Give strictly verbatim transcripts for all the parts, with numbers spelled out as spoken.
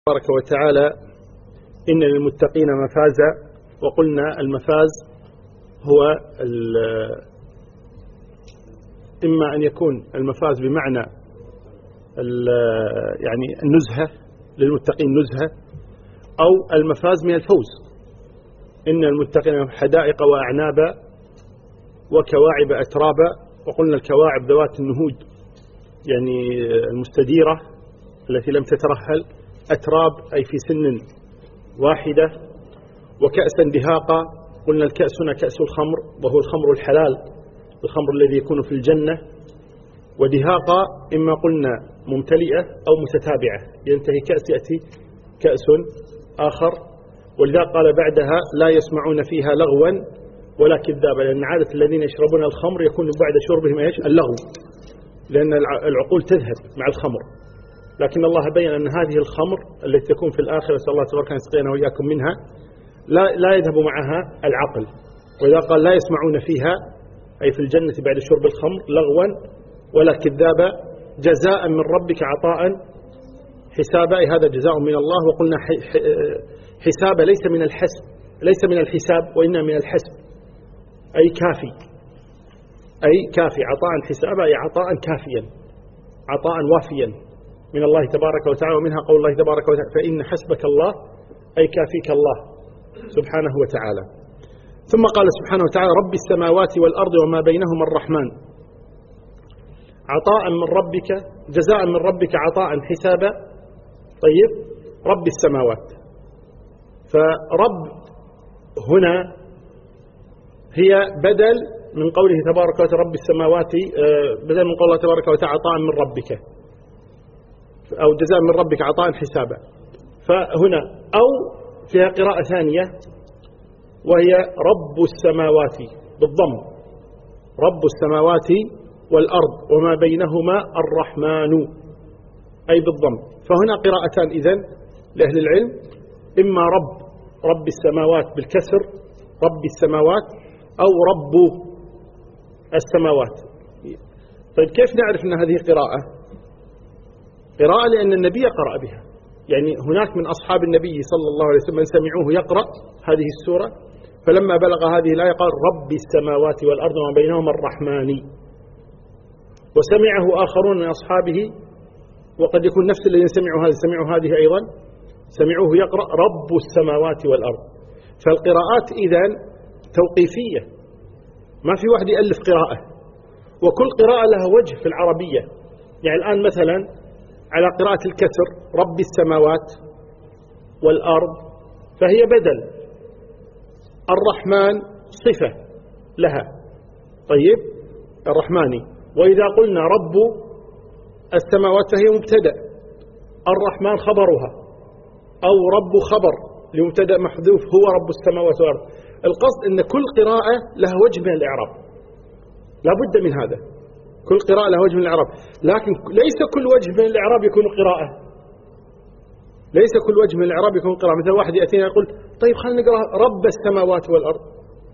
تبارك وتعالى إن للمتقين مفازا، وقلنا المفاز هو إما أن يكون المفاز بمعنى يعني النزهة، للمتقين نزهة، أو المفاز من الفوز. إن المتقين حدائق وأعنابا وكواعب أترابا، وقلنا الكواعب ذوات النهود يعني المستديرة التي لم تترهل، أتراب أي في سن واحدة، وكأسا دهاقا. قلنا الكأس هنا كأس الخمر، وهو الخمر الحلال، الخمر الذي يكون في الجنة. ودهاقا إما قلنا ممتلئة أو متتابعة، ينتهي كأس يأتي كأس آخر. ولذا قال بعدها لا يسمعون فيها لغوا ولا كذابا، لأن عادة الذين يشربون الخمر يكون بعد شربهم ايش؟ اللغو، لأن العقول تذهب مع الخمر. لكن الله بين أن هذه الخمر التي تكون في الآخرة، نسأل الله تبارك أن يسقينا وإياكم منها، لا لا يذهب معها العقل. وإذا قال لا يسمعون فيها أي في الجنة بعد شرب الخمر لغوا ولا كذابا، جزاء من ربك عطاء حسابا، أي هذا جزاء من الله. وقلنا حساب ليس من الحسب، ليس من الحساب وإنما من الحسب، أي كافي، أي كافي. عطاء حسابا أي عطاء كافيا، عطاء وافيا من الله تبارك وتعالى. ومنها قول الله تبارك وتعالى فإن حسبك الله، أي كافيك الله سبحانه وتعالى. ثم قال سبحانه وتعالى رب السماوات والأرض وما بينهما الرحمن، عطاء من ربك، جزاء من ربك عطاء حسابا. طيب، رب السماوات، فرب هنا هي بدل من قوله تبارك وتعالى رب السماوات، بدل من قول الله تبارك وتعالى عطاء من ربك، أو جزاء من ربك عطاء حسابا. فهنا أو فيها قراءة ثانية وهي رب السماوات بالضم، رب السماوات والأرض وما بينهما الرحمن، أي بالضم. فهنا قراءتان إذن لأهل العلم، إما رب رب السماوات بالكسر رب السماوات، أو رب السماوات. طيب كيف نعرف أن هذه قراءة؟ قراءة لأن النبي قرأ بها، يعني هناك من أصحاب النبي صلى الله عليه وسلم من سمعوه يقرأ هذه السورة، فلما بلغ هذه الآية قال رب السماوات والأرض وما بينهما الرحمن. وسمعه آخرون من أصحابه، وقد يكون نفس الذين سمعوا هذه سمعوا هذه أيضا، سمعوه يقرأ رب السماوات والأرض. فالقراءات إذن توقيفية، ما في واحد يألف قراءة، وكل قراءة لها وجه في العربية. يعني الآن مثلا على قراءة الكسر رب السماوات والأرض، فهي بدل، الرحمن صفة لها، طيب الرحماني. وإذا قلنا رب السماوات فهي مبتدأ، الرحمن خبرها، أو رب خبر لمبتدأ محذوف هو رب السماوات والأرض. القصد أن كل قراءة لها وجه من الإعراب، لا بد من هذا، كل قراءة لها وجه من الإعراب. لكن ليس كل وجه من الإعراب يكون قراءة، ليس كل وجه من الإعراب يكون قراءة. مثل واحد يأتينا يقول طيب خلينا نقرأ رب السماوات والأرض،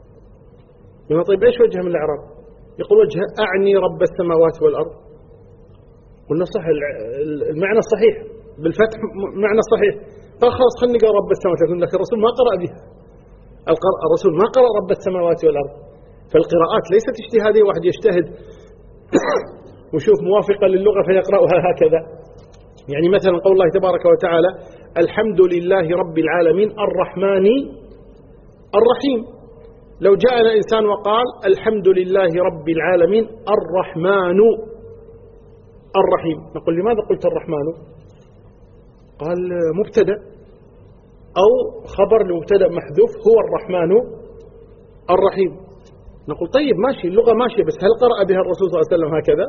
يقول طيب إيش وجه من الإعراب؟ يقول وجه أعني رب السماوات والأرض. قلنا صح، المعنى الصحيح بالفتح معنى صحيح، قال خلاص خلينا نقرأ رب السماوات، لكن الرسول ما قرأ بها، الرسول ما قرأ رب السماوات والأرض. فالقراءات ليست اجتهادية، واحد يجتهد وشوف موافقة للغة فيقرأها هكذا. يعني مثلا قول الله تبارك وتعالى الحمد لله رب العالمين الرحمن الرحيم، لو جاءنا إنسان وقال الحمد لله رب العالمين الرحمن الرحيم، نقول لماذا قلت الرحمن؟ قال مبتدأ أو خبر لمبتدأ محذوف هو الرحمن الرحيم. نقول طيب ماشي، اللغة ماشية، بس هل قرأ بها الرسول صلى الله عليه وسلم هكذا؟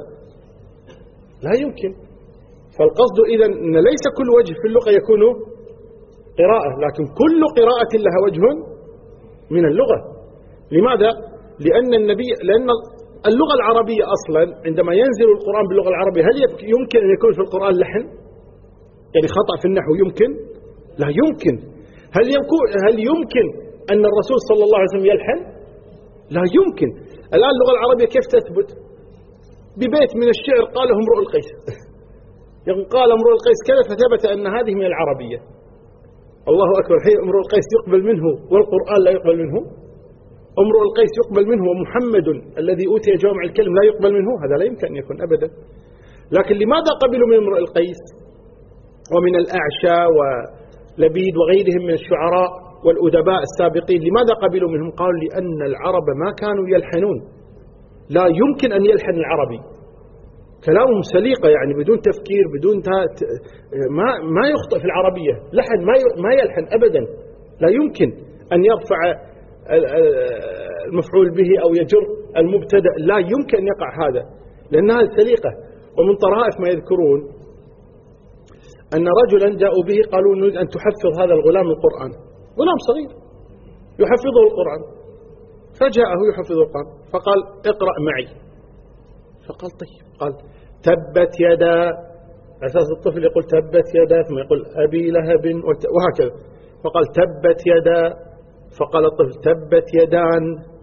لا يمكن. فالقصد إذن أن ليس كل وجه في اللغة يكون قراءة، لكن كل قراءة لها وجه من اللغة. لماذا؟ لأن النبي لأن اللغة العربية أصلا عندما ينزل القرآن باللغة العربية، هل يمكن أن يكون في القرآن لحن؟ يعني خطأ في النحو يمكن؟ لا يمكن. هل يمكن هل يمكن أن الرسول صلى الله عليه وسلم يلحن؟ لا يمكن. الآن اللغة العربية كيف تثبت؟ ببيت من الشعر قاله امرؤ القيس، قال امرؤ القيس كذا فثبت أن هذه من العربية. الله أكبر، حين امرؤ القيس يقبل منه والقرآن لا يقبل منه؟ امرؤ القيس يقبل منه ومحمد الذي أوتي جوامع الكلم لا يقبل منه؟ هذا لا يمكن أن يكون أبدا. لكن لماذا قبلوا من امرؤ القيس ومن الأعشى ولبيد وغيرهم من الشعراء والأدباء السابقين؟ لماذا قبلوا منهم؟ قالوا لأن العرب ما كانوا يلحنون، لا يمكن أن يلحن العربي، كلامهم سليقة يعني بدون تفكير بدون ما ما يخطئ في العربية، لحن ما ما يلحن أبدا، لا يمكن أن يرفع المفعول به أو يجر المبتدأ، لا يمكن أن يقع هذا لأنها سليقة. ومن طرائف ما يذكرون أن رجلا جاءوا به قالوا نريد أن تحفظ هذا الغلام القرآن، غلام صغير يحفظه القرآن، فجاءه يحفظ القرآن فقال اقرأ معي، فقال طيب، قال تبت يدا، أساس الطفل يقول تبت يدا ثم يقول أبي لهب وهكذا، فقال تبت يدا، فقال الطفل تبت يدان،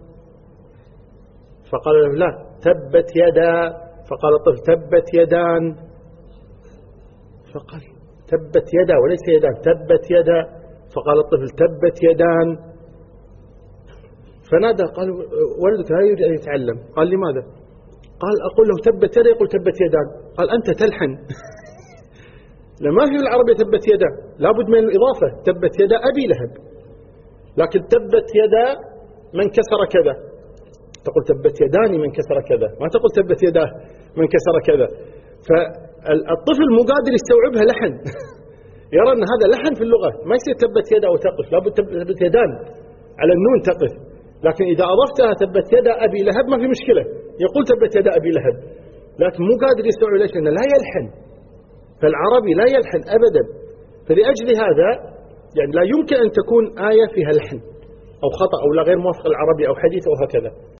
فقال له لا تبت يدا، فقال الطفل تبت يدان، فقال تبت يدا وليس يدان، تبت يدا، فقال الطفل تبت يدان، فنادى قال ولدك لا يريد أن يتعلم، قال لماذا؟ قال أقول له تبت يدا يقول تبت يدان، قال أنت تلحن لما في العربية تبت يدا، لابد من الإضافة، تبت يدا أبي لهب، لكن تبت يدا من كسر كذا، تقول تبت يداني من كسر كذا، ما تقول تبت يداه من كسر كذا. فالطفل مو قادر يستوعبها لحن يرى أن هذا لحن في اللغة، ما يصير تبت يدا وتقف، لابد تبت يدان على النون تقف، لكن إذا أضفتها تبت يدا أبي لهب ما في مشكلة، يقول تبت يدا أبي لهب، لكن مو قادر يستوعب ليش؟ لأنه لا يلحن، فالعربي لا يلحن أبدا. فلأجل هذا يعني لا يمكن أن تكون آية فيها لحن أو خطأ أو لا غير موافق العربي أو حديث أو هكذا.